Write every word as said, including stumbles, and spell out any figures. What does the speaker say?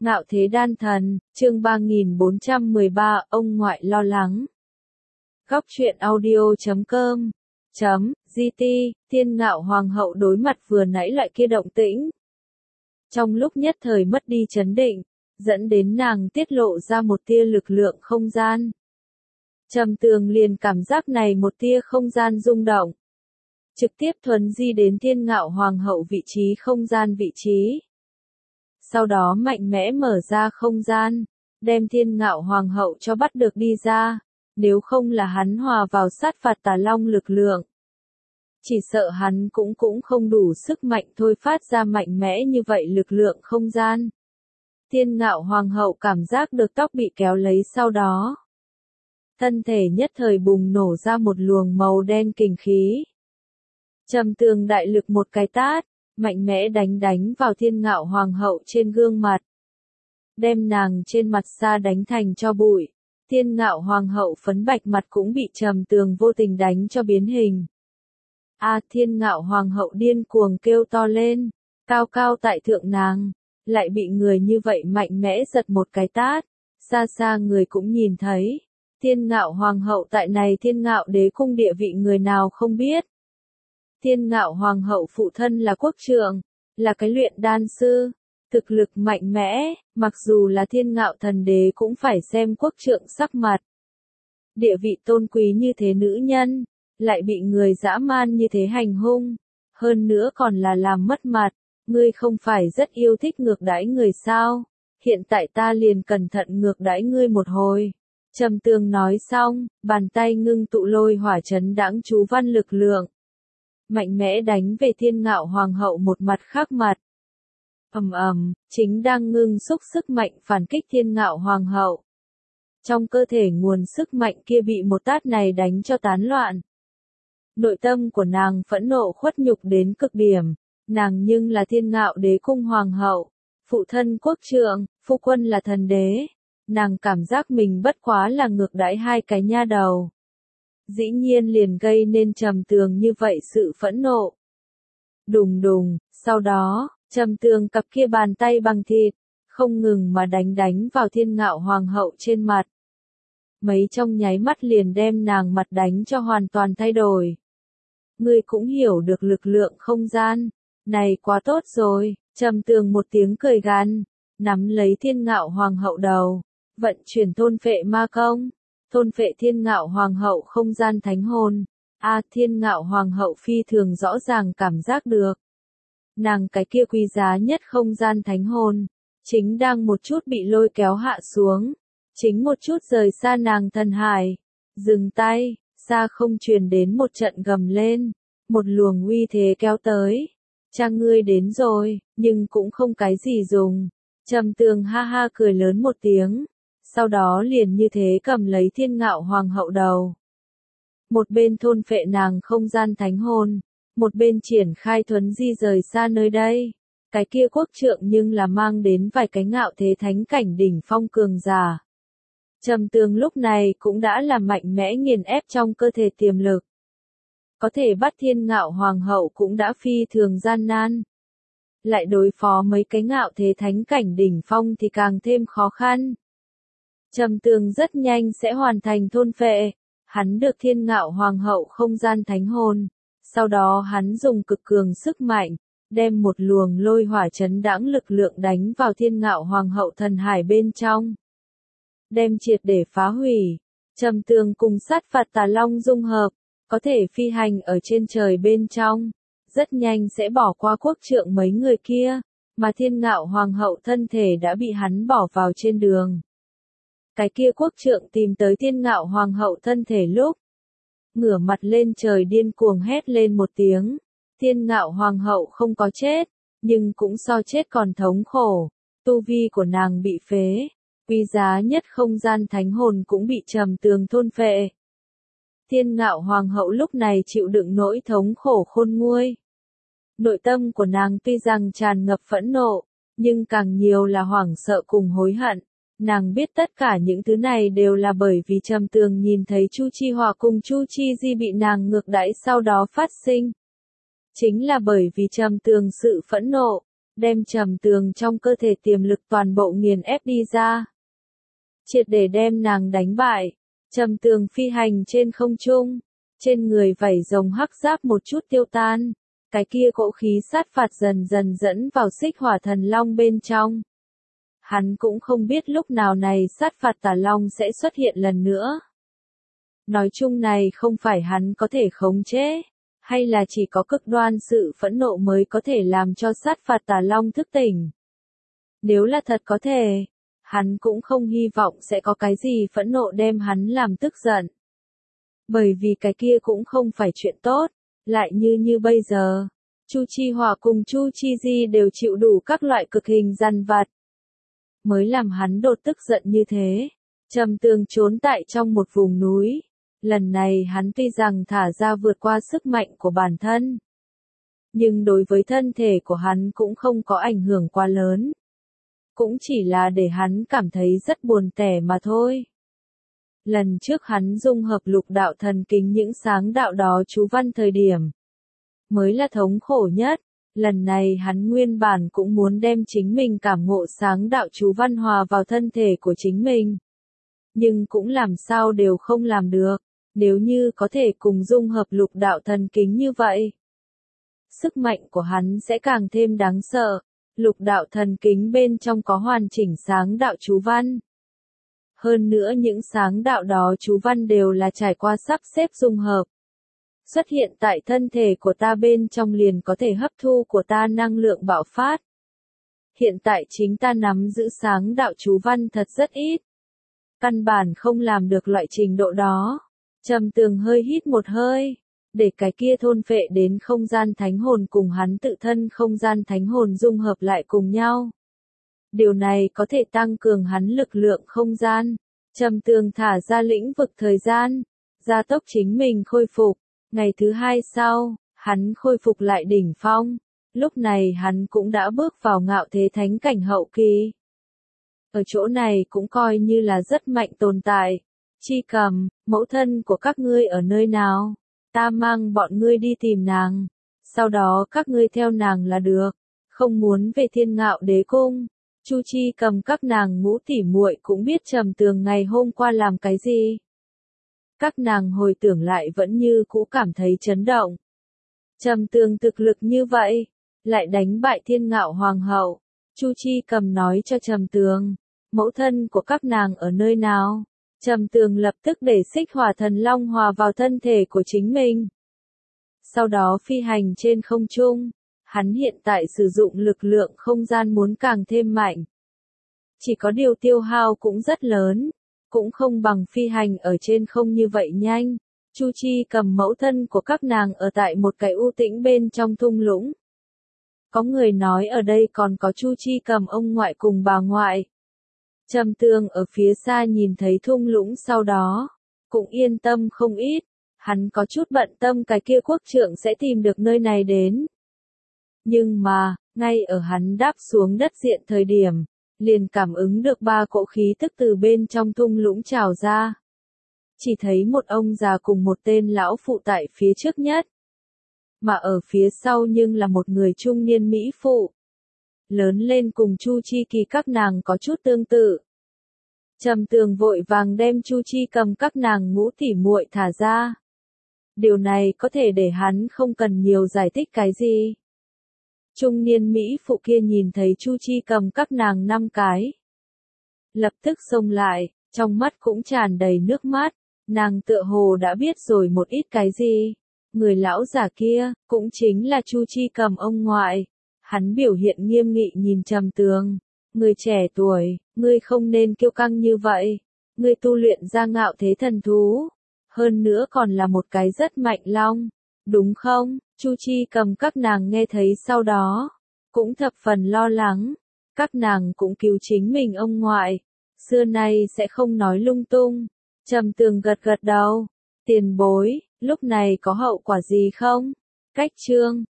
Ngạo thế đan thần, chương ba nghìn bốn trăm mười ba, ông ngoại lo lắng. Góc truyện audio chấm com chấm gt, Thiên Ngạo Hoàng hậu đối mặt vừa nãy loại kia động tĩnh. Trong lúc nhất thời mất đi chấn định, dẫn đến nàng tiết lộ ra một tia lực lượng không gian. Trầm Tường liền cảm giác này một tia không gian rung động. Trực tiếp thuấn di đến Thiên Ngạo Hoàng hậu vị trí không gian vị trí. Sau đó mạnh mẽ mở ra không gian, đem Thiên Ngạo Hoàng hậu cho bắt được đi ra, nếu không là hắn hòa vào sát phạt tà long lực lượng. Chỉ sợ hắn cũng cũng không đủ sức mạnh thôi phát ra mạnh mẽ như vậy lực lượng không gian. Thiên Ngạo Hoàng hậu cảm giác được tóc bị kéo lấy sau đó. Thân thể nhất thời bùng nổ ra một luồng màu đen kình khí. Trầm Tường đại lực một cái tát, mạnh mẽ đánh đánh vào Thiên Ngạo Hoàng hậu trên gương mặt. Đem nàng trên mặt xa đánh thành cho bụi. Thiên Ngạo Hoàng hậu phấn bạch mặt cũng bị Trầm Tường vô tình đánh cho biến hình. A à, Thiên Ngạo Hoàng hậu điên cuồng kêu to lên, cao cao tại thượng nàng, lại bị người như vậy mạnh mẽ giật một cái tát, xa xa người cũng nhìn thấy. Thiên Ngạo Hoàng hậu tại này Thiên Ngạo đế cung địa vị người nào không biết. Thiên Ngạo Hoàng hậu phụ thân là quốc trượng, là cái luyện đan sư, thực lực mạnh mẽ, mặc dù là Thiên Ngạo thần đế cũng phải xem quốc trượng sắc mặt. Địa vị tôn quý như thế nữ nhân, lại bị người dã man như thế hành hung, hơn nữa còn là làm mất mặt, ngươi không phải rất yêu thích ngược đãi người sao, hiện tại ta liền cẩn thận ngược đãi ngươi một hồi. Trầm Tường nói xong, bàn tay ngưng tụ lôi hỏa chấn đãng chú văn lực lượng. Mạnh mẽ đánh về Thiên Ngạo Hoàng hậu một mặt khác mặt. Ầm ầm, chính đang ngưng xúc sức mạnh phản kích Thiên Ngạo Hoàng hậu. Trong cơ thể nguồn sức mạnh kia bị một tát này đánh cho tán loạn. Nội tâm của nàng phẫn nộ khuất nhục đến cực điểm, nàng nhưng là Thiên Ngạo đế cung hoàng hậu, phụ thân quốc trượng, phu quân là thần đế, nàng cảm giác mình bất quá là ngược đãi hai cái nha đầu. Dĩ nhiên liền gây nên Trầm Tường như vậy sự phẫn nộ. Đùng đùng, sau đó, Trầm Tường cặp kia bàn tay bằng thịt, không ngừng mà đánh đánh vào Thiên Ngạo Hoàng hậu trên mặt. Mấy trong nháy mắt liền đem nàng mặt đánh cho hoàn toàn thay đổi. Ngươi cũng hiểu được lực lượng không gian, này quá tốt rồi, Trầm Tường một tiếng cười gằn, nắm lấy Thiên Ngạo Hoàng hậu đầu, vận chuyển thôn phệ ma công. Thôn phệ Thiên Ngạo Hoàng hậu không gian thánh hồn. A à, Thiên Ngạo Hoàng hậu phi thường rõ ràng cảm giác được. Nàng cái kia quý giá nhất không gian thánh hồn, chính đang một chút bị lôi kéo hạ xuống. Chính một chút rời xa nàng thần hải. Dừng tay, xa không truyền đến một trận gầm lên. Một luồng uy thế kéo tới. Cha ngươi đến rồi, nhưng cũng không cái gì dùng. Trầm Tường ha ha cười lớn một tiếng. Sau đó liền như thế cầm lấy Thiên Ngạo Hoàng hậu đầu. Một bên thôn phệ nàng không gian thánh hồn, một bên triển khai thuấn di rời xa nơi đây. Cái kia quốc trượng nhưng là mang đến vài cái ngạo thế thánh cảnh đỉnh phong cường giả. Trầm Tường lúc này cũng đã là mạnh mẽ nghiền ép trong cơ thể tiềm lực. Có thể bắt Thiên Ngạo Hoàng hậu cũng đã phi thường gian nan. Lại đối phó mấy cái ngạo thế thánh cảnh đỉnh phong thì càng thêm khó khăn. Trầm Tường rất nhanh sẽ hoàn thành thôn phệ, hắn được Thiên Ngạo Hoàng hậu không gian thánh hồn, sau đó hắn dùng cực cường sức mạnh, đem một luồng lôi hỏa chấn đãng lực lượng đánh vào Thiên Ngạo Hoàng hậu thần hải bên trong. Đem triệt để phá hủy, Trầm Tường cùng sát phạt tà long dung hợp, có thể phi hành ở trên trời bên trong, rất nhanh sẽ bỏ qua quốc trượng mấy người kia, mà Thiên Ngạo Hoàng hậu thân thể đã bị hắn bỏ vào trên đường. Cái kia quốc trượng tìm tới Thiên Ngạo Hoàng hậu thân thể lúc, ngửa mặt lên trời điên cuồng hét lên một tiếng. Thiên Ngạo Hoàng hậu không có chết, nhưng cũng so chết còn thống khổ. Tu vi của nàng bị phế, quý giá nhất không gian thánh hồn cũng bị Trầm Tường thôn phệ. Thiên Ngạo Hoàng hậu lúc này chịu đựng nỗi thống khổ khôn nguôi. Nội tâm của nàng tuy rằng tràn ngập phẫn nộ, nhưng càng nhiều là hoảng sợ cùng hối hận. Nàng biết tất cả những thứ này đều là bởi vì Trầm Tường nhìn thấy Chu Chi Hòa cùng Chu Chi Di bị nàng ngược đãi sau đó phát sinh. Chính là bởi vì Trầm Tường sự phẫn nộ, đem Trầm Tường trong cơ thể tiềm lực toàn bộ nghiền ép đi ra. Triệt để đem nàng đánh bại, Trầm Tường phi hành trên không trung, trên người vảy rồng hắc giáp một chút tiêu tan, cái kia cỗ khí sát phạt dần dần dẫn vào xích hỏa thần long bên trong. Hắn cũng không biết lúc nào này sát phạt tà long sẽ xuất hiện lần nữa. Nói chung này không phải hắn có thể khống chế, hay là chỉ có cực đoan sự phẫn nộ mới có thể làm cho sát phạt tà long thức tỉnh. Nếu là thật có thể, hắn cũng không hy vọng sẽ có cái gì phẫn nộ đem hắn làm tức giận. Bởi vì cái kia cũng không phải chuyện tốt, lại như như bây giờ, Chu Chi Hòa cùng Chu Chi Di đều chịu đủ các loại cực hình dằn vặt. Mới làm hắn đột tức giận như thế. Trầm Tường trốn tại trong một vùng núi. Lần này hắn tuy rằng thả ra vượt qua sức mạnh của bản thân. Nhưng đối với thân thể của hắn cũng không có ảnh hưởng quá lớn. Cũng chỉ là để hắn cảm thấy rất buồn tẻ mà thôi. Lần trước hắn dung hợp lục đạo thần kính những sáng đạo đó chú văn thời điểm. Mới là thống khổ nhất. Lần này hắn nguyên bản cũng muốn đem chính mình cảm ngộ sáng đạo chú văn hòa vào thân thể của chính mình. Nhưng cũng làm sao đều không làm được, nếu như có thể cùng dung hợp lục đạo thần kính như vậy. Sức mạnh của hắn sẽ càng thêm đáng sợ, lục đạo thần kính bên trong có hoàn chỉnh sáng đạo chú văn. Hơn nữa những sáng đạo đó chú văn đều là trải qua sắp xếp dung hợp. Xuất hiện tại thân thể của ta bên trong liền có thể hấp thu của ta năng lượng bạo phát. Hiện tại chính ta nắm giữ sáng đạo chú văn thật rất ít. Căn bản không làm được loại trình độ đó. Trầm Tường hơi hít một hơi, để cái kia thôn phệ đến không gian thánh hồn cùng hắn tự thân không gian thánh hồn dung hợp lại cùng nhau. Điều này có thể tăng cường hắn lực lượng không gian. Trầm Tường thả ra lĩnh vực thời gian, gia tốc chính mình khôi phục. Ngày thứ hai sau, hắn khôi phục lại đỉnh phong, lúc này hắn cũng đã bước vào ngạo thế thánh cảnh hậu kỳ. Ở chỗ này cũng coi như là rất mạnh tồn tại. Chi Cầm, mẫu thân của các ngươi ở nơi nào? Ta mang bọn ngươi đi tìm nàng, sau đó các ngươi theo nàng là được, không muốn về Thiên Ngạo Đế Cung. Chu Chi Cầm các nàng ngũ tỉ muội cũng biết Trầm Tường ngày hôm qua làm cái gì. Các nàng hồi tưởng lại vẫn như cũ cảm thấy chấn động. Trầm Tường thực lực như vậy, lại đánh bại Thiên Ngạo Hoàng hậu. Chu Chi Cầm nói cho Trầm Tường, mẫu thân của các nàng ở nơi nào? Trầm Tường lập tức để xích hỏa thần long hòa vào thân thể của chính mình. Sau đó phi hành trên không trung, hắn hiện tại sử dụng lực lượng không gian muốn càng thêm mạnh. Chỉ có điều tiêu hao cũng rất lớn. Cũng không bằng phi hành ở trên không như vậy nhanh. Chu Chi Cầm mẫu thân của các nàng ở tại một cái u tĩnh bên trong thung lũng. Có người nói ở đây còn có Chu Chi Cầm ông ngoại cùng bà ngoại. Trầm Tường ở phía xa nhìn thấy thung lũng sau đó, cũng yên tâm không ít. Hắn có chút bận tâm cái kia quốc trưởng sẽ tìm được nơi này đến. Nhưng mà, ngay ở hắn đáp xuống đất diện thời điểm, liền cảm ứng được ba cỗ khí tức từ bên trong thung lũng trào ra. Chỉ thấy một ông già cùng một tên lão phụ tại phía trước nhất. Mà ở phía sau nhưng là một người trung niên mỹ phụ. Lớn lên cùng Chu Chi Kỳ các nàng có chút tương tự. Trầm Tường vội vàng đem Chu Chi Cầm các nàng ngũ tỉ muội thả ra. Điều này có thể để hắn không cần nhiều giải thích cái gì. Trung niên Mỹ phụ kia nhìn thấy Chu Chi Cầm các nàng năm cái. Lập tức xông lại, trong mắt cũng tràn đầy nước mắt, nàng tựa hồ đã biết rồi một ít cái gì. Người lão già kia, cũng chính là Chu Chi Cầm ông ngoại. Hắn biểu hiện nghiêm nghị nhìn Trầm Tường. Người trẻ tuổi, ngươi không nên kiêu căng như vậy. Ngươi tu luyện ra ngạo thế thần thú. Hơn nữa còn là một cái rất mạnh long. Đúng không? Chu Chi Cầm các nàng nghe thấy sau đó. Cũng thập phần lo lắng. Các nàng cũng cứu chính mình ông ngoại. Xưa nay sẽ không nói lung tung. Trầm Tường gật gật đầu. Tiền bối, lúc này có hậu quả gì không? Cách chương